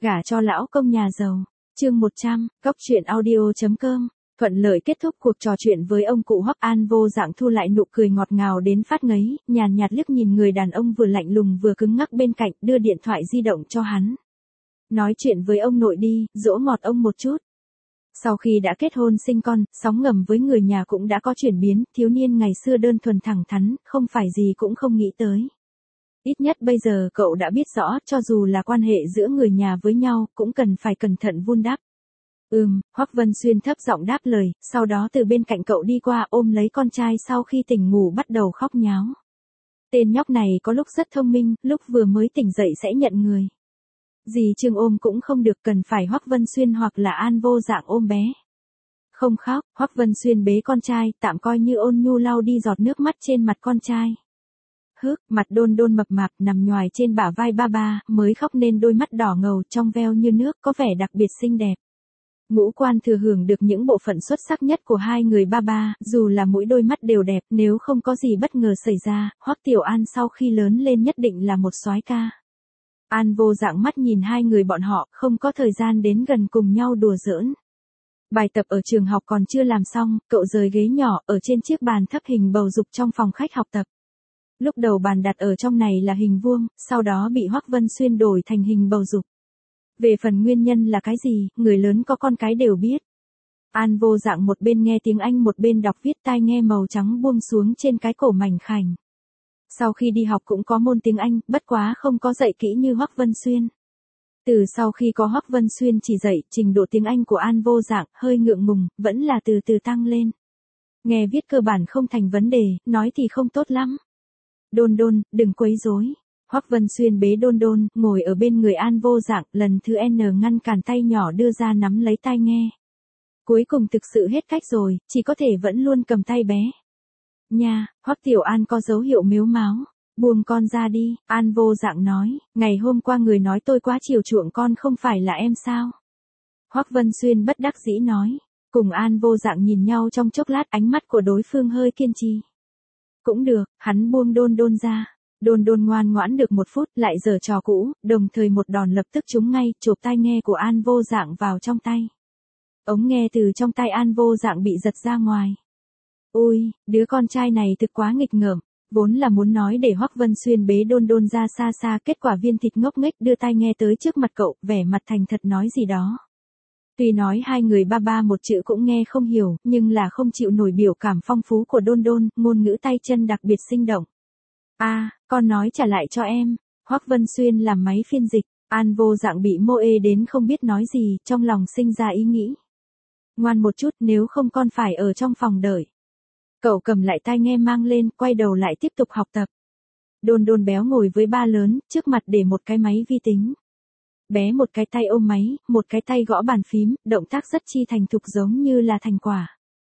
Gả cho lão công nhà giàu. Chương 100, goctruyện.audio.com. Thuận lợi kết thúc cuộc trò chuyện với ông cụ Hoắc. An Vô Dạng thu lại nụ cười ngọt ngào đến phát ngấy, nhàn nhạt liếc nhìn người đàn ông vừa lạnh lùng vừa cứng ngắc bên cạnh, đưa điện thoại di động cho hắn. Nói chuyện với ông nội đi, dỗ ngọt ông một chút. Sau khi đã kết hôn sinh con, sóng ngầm với người nhà cũng đã có chuyển biến, thiếu niên ngày xưa đơn thuần thẳng thắn, không phải gì cũng không nghĩ tới. Ít nhất bây giờ cậu đã biết rõ, cho dù là quan hệ giữa người nhà với nhau, cũng cần phải cẩn thận vun đắp. Hoắc Vân Xuyên thấp giọng đáp lời, sau đó từ bên cạnh cậu đi qua ôm lấy con trai sau khi tỉnh ngủ bắt đầu khóc nháo. Tên nhóc này có lúc rất thông minh, lúc vừa mới tỉnh dậy sẽ nhận người. Dì Trương ôm cũng không được, cần phải Hoắc Vân Xuyên hoặc là An Vô Dạng ôm bé. Không khóc, Hoắc Vân Xuyên bế con trai, tạm coi như ôn nhu lau đi giọt nước mắt trên mặt con trai. Mặt Đôn Đôn mập mạp nằm nhoài trên bả vai ba ba, mới khóc nên đôi mắt đỏ ngầu trong veo như nước, có vẻ đặc biệt xinh đẹp. Ngũ Quan thừa hưởng được những bộ phận xuất sắc nhất của hai người ba ba, dù là mũi đôi mắt đều đẹp, nếu không có gì bất ngờ xảy ra, Hoắc Tiểu An sau khi lớn lên nhất định là một soái ca. An Vô Dạng mắt nhìn hai người bọn họ, không có thời gian đến gần cùng nhau đùa giỡn. Bài tập ở trường học còn chưa làm xong, cậu rời ghế nhỏ ở trên chiếc bàn thấp hình bầu dục trong phòng khách học tập. Lúc đầu bàn đặt ở trong này là hình vuông, sau đó bị Hoắc Vân Xuyên đổi thành hình bầu dục. Về phần nguyên nhân là cái gì, người lớn có con cái đều biết. An Vô Dạng một bên nghe tiếng Anh một bên đọc viết, tai nghe màu trắng buông xuống trên cái cổ mảnh khảnh. Sau khi đi học cũng có môn tiếng Anh, bất quá không có dạy kỹ như Hoắc Vân Xuyên. Từ sau khi có Hoắc Vân Xuyên chỉ dạy, trình độ tiếng Anh của An Vô Dạng hơi ngượng ngùng, vẫn là từ từ tăng lên. Nghe viết cơ bản không thành vấn đề, nói thì không tốt lắm. Đôn Đôn, đừng quấy rối. Hoắc Vân Xuyên bế Đôn Đôn, ngồi ở bên người An Vô Dạng, lần thứ N ngăn cản tay nhỏ đưa ra nắm lấy tai nghe. Cuối cùng thực sự hết cách rồi, chỉ có thể vẫn luôn cầm tay bé. Nha, Hoắc Tiểu An có dấu hiệu mếu máo. Buông con ra đi, An Vô Dạng nói, ngày hôm qua người nói tôi quá chiều chuộng con không phải là em sao? Hoắc Vân Xuyên bất đắc dĩ nói, cùng An Vô Dạng nhìn nhau trong chốc lát, ánh mắt của đối phương hơi kiên trì. Cũng được, hắn buông Đôn Đôn ra. Đôn Đôn ngoan ngoãn được một phút, lại giở trò cũ, đồng thời một đòn lập tức trúng ngay, chộp tai nghe của An Vô Dạng vào trong tay. Ống nghe từ trong tay An Vô Dạng bị giật ra ngoài. Ôi, đứa con trai này thực quá nghịch ngợm, vốn là muốn nói để Hoắc Vân Xuyên bế Đôn Đôn ra xa xa, kết quả viên thịt ngốc nghếch đưa tai nghe tới trước mặt cậu, vẻ mặt thành thật nói gì đó. Tuy nói hai người ba ba một chữ cũng nghe không hiểu, nhưng là không chịu nổi biểu cảm phong phú của Đôn Đôn, ngôn ngữ tay chân đặc biệt sinh động. Con nói trả lại cho em. Hoắc Vân Xuyên làm máy phiên dịch. An Vô Dạng bị mô ê đến không biết nói gì, trong lòng sinh ra ý nghĩ. Ngoan một chút, nếu không con phải ở trong phòng đợi. Cậu cầm lại tai nghe mang lên, quay đầu lại tiếp tục học tập. Đôn Đôn béo ngồi với ba lớn, trước mặt để một cái máy vi tính. Bé một cái tay ôm máy, một cái tay gõ bàn phím, động tác rất chi thành thục giống như là thành quả.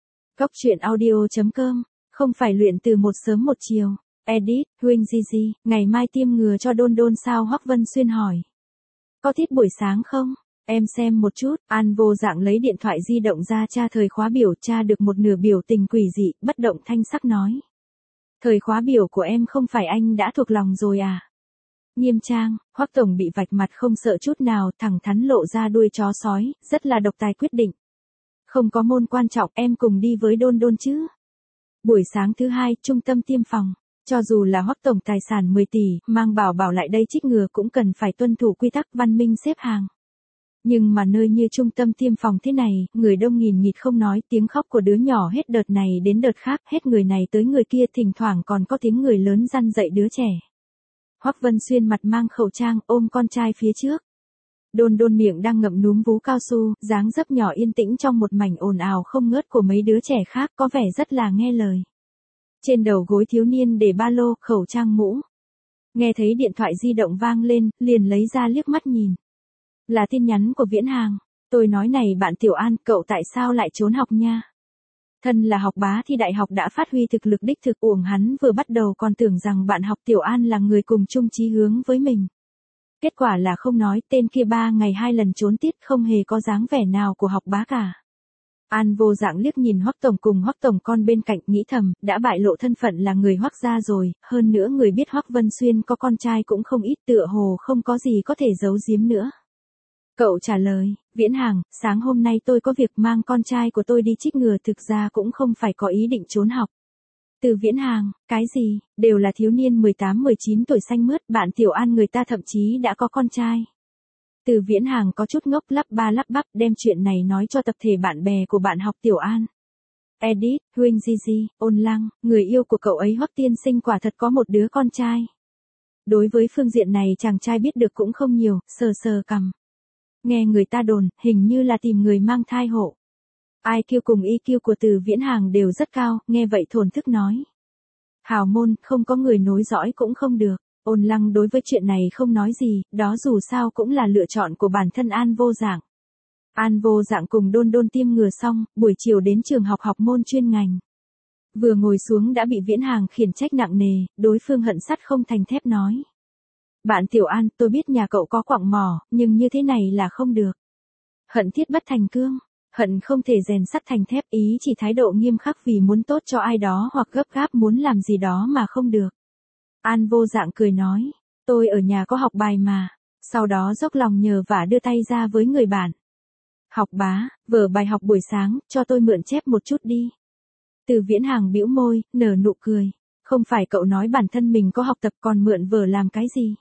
Goctruyện.audio.com, không phải luyện từ một sớm một chiều. Edit, Huỳnh Gigi, ngày mai tiêm ngừa cho Đôn Đôn sao? Hoắc Vân Xuyên hỏi. Có tiết buổi sáng không? Em xem một chút. An Vô Dạng lấy điện thoại di động ra tra thời khóa biểu, tra được một nửa biểu tình quỷ dị, bất động thanh sắc nói. Thời khóa biểu của em không phải anh đã thuộc lòng rồi à? Nghiêm trang, Hoắc Tổng bị vạch mặt không sợ chút nào, thẳng thắn lộ ra đuôi chó sói, rất là độc tài quyết định. Không có môn quan trọng, em cùng đi với Đôn Đôn chứ? Buổi sáng thứ hai, trung tâm tiêm phòng. Cho dù là Hoắc Tổng tài sản 10 tỷ, mang bảo bảo lại đây trích ngừa cũng cần phải tuân thủ quy tắc văn minh xếp hàng. Nhưng mà nơi như trung tâm tiêm phòng thế này, người đông nghìn nghịt không nói, tiếng khóc của đứa nhỏ hết đợt này đến đợt khác, hết người này tới người kia, thỉnh thoảng còn có tiếng người lớn răn dạy đứa trẻ. Hoắc Vân Xuyên mặt mang khẩu trang, ôm con trai phía trước. Đôn Đôn miệng đang ngậm núm vú cao su, dáng dấp nhỏ yên tĩnh trong một mảnh ồn ào không ngớt của mấy đứa trẻ khác, có vẻ rất là nghe lời. Trên đầu gối thiếu niên để ba lô, khẩu trang, mũ. Nghe thấy điện thoại di động vang lên, liền lấy ra liếc mắt nhìn. Là tin nhắn của Viễn Hàng. Tôi nói này bạn Tiểu An, cậu tại sao lại trốn học nha? Thân là học bá thì đại học đã phát huy thực lực đích thực, uổng hắn vừa bắt đầu còn tưởng rằng bạn học Tiểu An là người cùng chung chí hướng với mình. Kết quả là không nói, tên kia 3 ngày 2 lần trốn tiết, không hề có dáng vẻ nào của học bá cả. An Vô Dạng liếc nhìn Hoắc Tổng cùng Hoắc Tổng con bên cạnh, nghĩ thầm, đã bại lộ thân phận là người Hoắc gia rồi, hơn nữa người biết Hoắc Vân Xuyên có con trai cũng không ít, tựa hồ không có gì có thể giấu giếm nữa. Cậu trả lời, Viễn Hàng, sáng hôm nay tôi có việc mang con trai của tôi đi chích ngừa, thực ra cũng không phải có ý định trốn học. Từ Viễn Hàng, cái gì, đều là thiếu niên 18-19 tuổi xanh mướt, bạn Tiểu An người ta thậm chí đã có con trai. Từ Viễn Hàng có chút ngốc, lắp ba lắp bắp đem chuyện này nói cho tập thể bạn bè của bạn học Tiểu An. Edit, Huynh Gigi, Ôn Lăng, người yêu của cậu ấy Hoắc tiên sinh quả thật có một đứa con trai. Đối với phương diện này chàng trai biết được cũng không nhiều, sờ sờ cằm. Nghe người ta đồn, hình như là tìm người mang thai hộ. IQ cùng EQ của Từ Viễn Hàng đều rất cao, nghe vậy thổn thức nói. Hào môn, không có người nối dõi cũng không được. Ôn Lăng đối với chuyện này không nói gì, đó dù sao cũng là lựa chọn của bản thân An Vô Dạng. An Vô Dạng cùng Đôn Đôn tiêm ngừa xong, buổi chiều đến trường học học môn chuyên ngành. Vừa ngồi xuống đã bị Viễn Hàng khiển trách nặng nề, đối phương hận sắt không thành thép nói. Bạn Tiểu An, tôi biết nhà cậu có quặng mỏ, nhưng như thế này là không được. Hận thiết bất thành cương, hận không thể rèn sắt thành thép, ý chỉ thái độ nghiêm khắc vì muốn tốt cho ai đó hoặc gấp gáp muốn làm gì đó mà không được. An Vô Dạng cười nói, tôi ở nhà có học bài mà, sau đó dốc lòng nhờ vả đưa tay ra với người bạn. Học bá, vở bài học buổi sáng, cho tôi mượn chép một chút đi. Từ Viễn Hàng bĩu môi, nở nụ cười, không phải cậu nói bản thân mình có học tập còn mượn vở làm cái gì.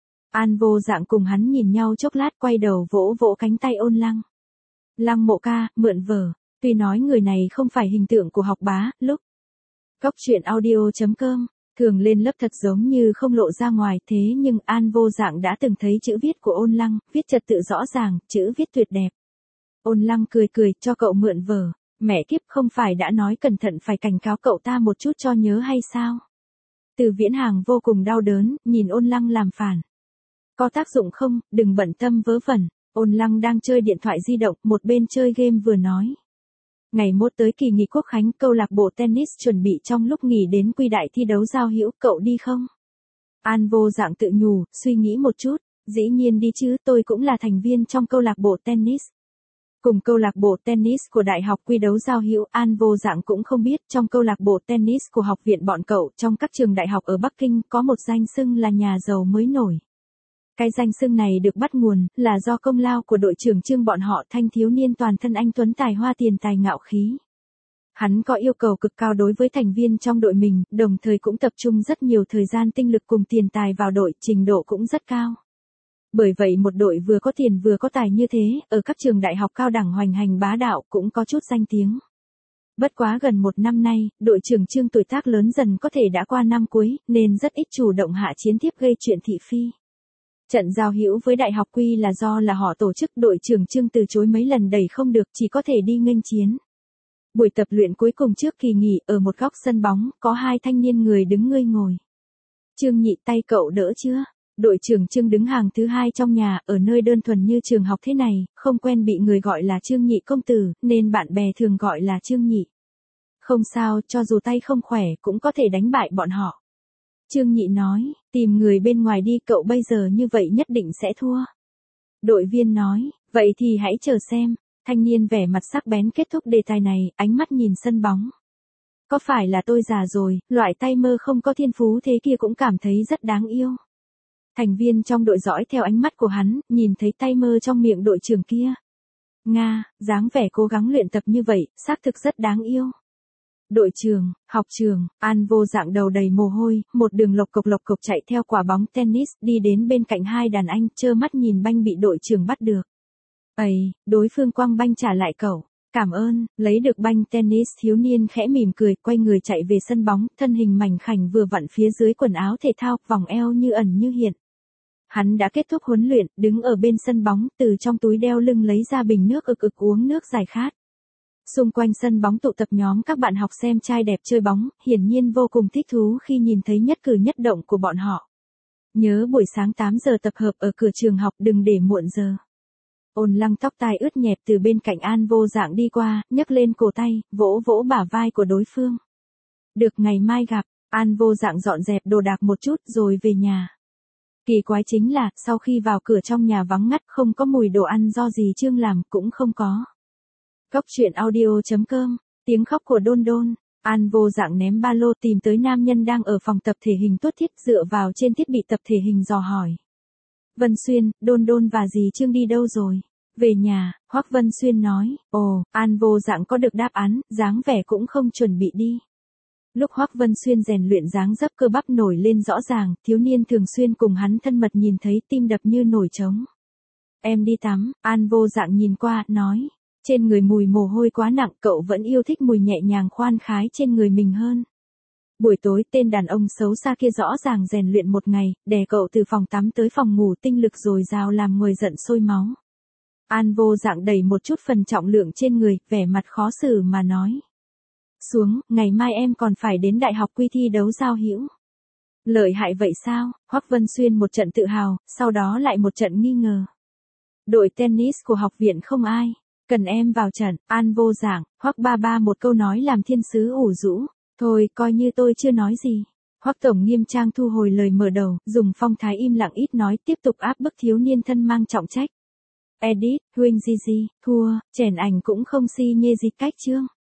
An Vô Dạng cùng hắn nhìn nhau chốc lát quay đầu vỗ vỗ cánh tay Ôn Lăng. Lăng Mộ ca, mượn vở, tuy nói người này không phải hình tượng của học bá, lúc. Góc truyện audio.com, thường lên lớp thật giống như không lộ ra ngoài, thế nhưng An Vô Dạng đã từng thấy chữ viết của Ôn Lăng, viết trật tự rõ ràng, chữ viết tuyệt đẹp. Ôn Lăng cười cười, cho cậu mượn vở, mẹ kiếp không phải đã nói cẩn thận phải cảnh cáo cậu ta một chút cho nhớ hay sao? Từ Viễn Hàng vô cùng đau đớn, nhìn Ôn Lăng làm phản. Có tác dụng không, đừng bận tâm vớ vẩn. Ôn Lăng đang chơi điện thoại di động, một bên chơi game vừa nói. Ngày mốt tới kỳ nghỉ quốc khánh, câu lạc bộ tennis chuẩn bị trong lúc nghỉ đến quy đại thi đấu giao hữu, cậu đi không? An Vô Dạng tự nhủ, suy nghĩ một chút, dĩ nhiên đi chứ, tôi cũng là thành viên trong câu lạc bộ tennis. Cùng câu lạc bộ tennis của đại học quy đấu giao hữu, An Vô Dạng cũng không biết, trong câu lạc bộ tennis của học viện bọn cậu, trong các trường đại học ở Bắc Kinh, có một danh xưng là nhà giàu mới nổi. Cái danh xưng này được bắt nguồn, là do công lao của đội trưởng Trương bọn họ, thanh thiếu niên toàn thân anh tuấn tài hoa tiền tài ngạo khí. Hắn có yêu cầu cực cao đối với thành viên trong đội mình, đồng thời cũng tập trung rất nhiều thời gian tinh lực cùng tiền tài vào đội, trình độ cũng rất cao. Bởi vậy một đội vừa có tiền vừa có tài như thế, ở các trường đại học cao đẳng hoành hành bá đạo cũng có chút danh tiếng. Bất quá gần một năm nay, đội trưởng Trương tuổi tác lớn dần có thể đã qua năm cuối, nên rất ít chủ động hạ chiến tiếp gây chuyện thị phi. Trận giao hữu với đại học quy là do là họ tổ chức, đội trưởng Trương từ chối mấy lần đẩy không được, chỉ có thể đi nghênh chiến. Buổi tập luyện cuối cùng trước kỳ nghỉ, ở một góc sân bóng, có hai thanh niên người đứng ngơi ngồi. Trương Nhị, tay cậu đỡ chưa? Đội trưởng Trương đứng hàng thứ hai trong nhà, ở nơi đơn thuần như trường học thế này, không quen bị người gọi là Trương Nhị công tử, nên bạn bè thường gọi là Trương Nhị. Không sao, cho dù tay không khỏe cũng có thể đánh bại bọn họ. Trương Nhị nói, tìm người bên ngoài đi, cậu bây giờ như vậy nhất định sẽ thua. Đội viên nói, vậy thì hãy chờ xem. Thanh niên vẻ mặt sắc bén kết thúc đề tài này, ánh mắt nhìn sân bóng. Có phải là tôi già rồi, loại tay mơ không có thiên phú thế kia cũng cảm thấy rất đáng yêu. Thành viên trong đội dõi theo ánh mắt của hắn, nhìn thấy tay mơ trong miệng đội trưởng kia. Nga, dáng vẻ cố gắng luyện tập như vậy, xác thực rất đáng yêu. Đội trường, học trường, An Vô Dạng đầu đầy mồ hôi, một đường lộc cộc chạy theo quả bóng tennis, đi đến bên cạnh hai đàn anh, trơ mắt nhìn banh bị đội trưởng bắt được. Ây, đối phương quăng banh trả lại cậu. Cảm ơn, lấy được banh tennis, thiếu niên khẽ mỉm cười, quay người chạy về sân bóng, thân hình mảnh khảnh vừa vặn phía dưới quần áo thể thao, vòng eo như ẩn như hiện. Hắn đã kết thúc huấn luyện, đứng ở bên sân bóng, từ trong túi đeo lưng lấy ra bình nước ực uống nước giải khát. Xung quanh sân bóng tụ tập nhóm các bạn học xem trai đẹp chơi bóng, hiển nhiên vô cùng thích thú khi nhìn thấy nhất cử nhất động của bọn họ. Nhớ buổi sáng 8 giờ tập hợp ở cửa trường học, đừng để muộn giờ. Ôn Lăng tóc tai ướt nhẹp từ bên cạnh An Vô Dạng đi qua, nhấc lên cổ tay, vỗ vỗ bả vai của đối phương. Được, ngày mai gặp. An Vô Dạng dọn dẹp đồ đạc một chút rồi về nhà. Kỳ quái chính là, sau khi vào cửa trong nhà vắng ngắt, không có mùi đồ ăn do dì Trương làm, cũng không có. Góc truyện audio.com, tiếng khóc của Đôn Đôn. An Vô Dạng ném ba lô tìm tới nam nhân đang ở phòng tập thể hình tuốt thiết, dựa vào trên thiết bị tập thể hình dò hỏi. Vân Xuyên, Đôn Đôn và dì Trương đi đâu rồi? Về nhà, Hoắc Vân Xuyên nói. Ồ, An Vô Dạng có được đáp án, dáng vẻ cũng không chuẩn bị đi. Lúc Hoắc Vân Xuyên rèn luyện dáng dấp cơ bắp nổi lên rõ ràng, thiếu niên thường xuyên cùng hắn thân mật nhìn thấy tim đập như nổi trống. Em đi tắm, An Vô Dạng nhìn qua, nói. Trên người mùi mồ hôi quá nặng, cậu vẫn yêu thích mùi nhẹ nhàng khoan khái trên người mình hơn. Buổi tối tên đàn ông xấu xa kia rõ ràng rèn luyện một ngày, đè cậu từ phòng tắm tới phòng ngủ tinh lực dồi dào làm người giận sôi máu. An Vô Dạng đẩy một chút phần trọng lượng trên người, vẻ mặt khó xử mà nói. Xuống, ngày mai em còn phải đến đại học quy thi đấu giao hữu. Lợi hại vậy sao? Hoắc Vân Xuyên một trận tự hào, sau đó lại một trận nghi ngờ. Đội tennis của học viện không ai. Cần em vào trận, An Vô Dạng, Hoắc ba ba một câu nói làm thiên sứ ủ rũ. Thôi, coi như tôi chưa nói gì. Hoắc tổng nghiêm trang thu hồi lời mở đầu, dùng phong thái im lặng ít nói tiếp tục áp bức thiếu niên thân mang trọng trách. Edit, Huỳnh Gigi, thua, chèn ảnh cũng không si nhê gì cách chương.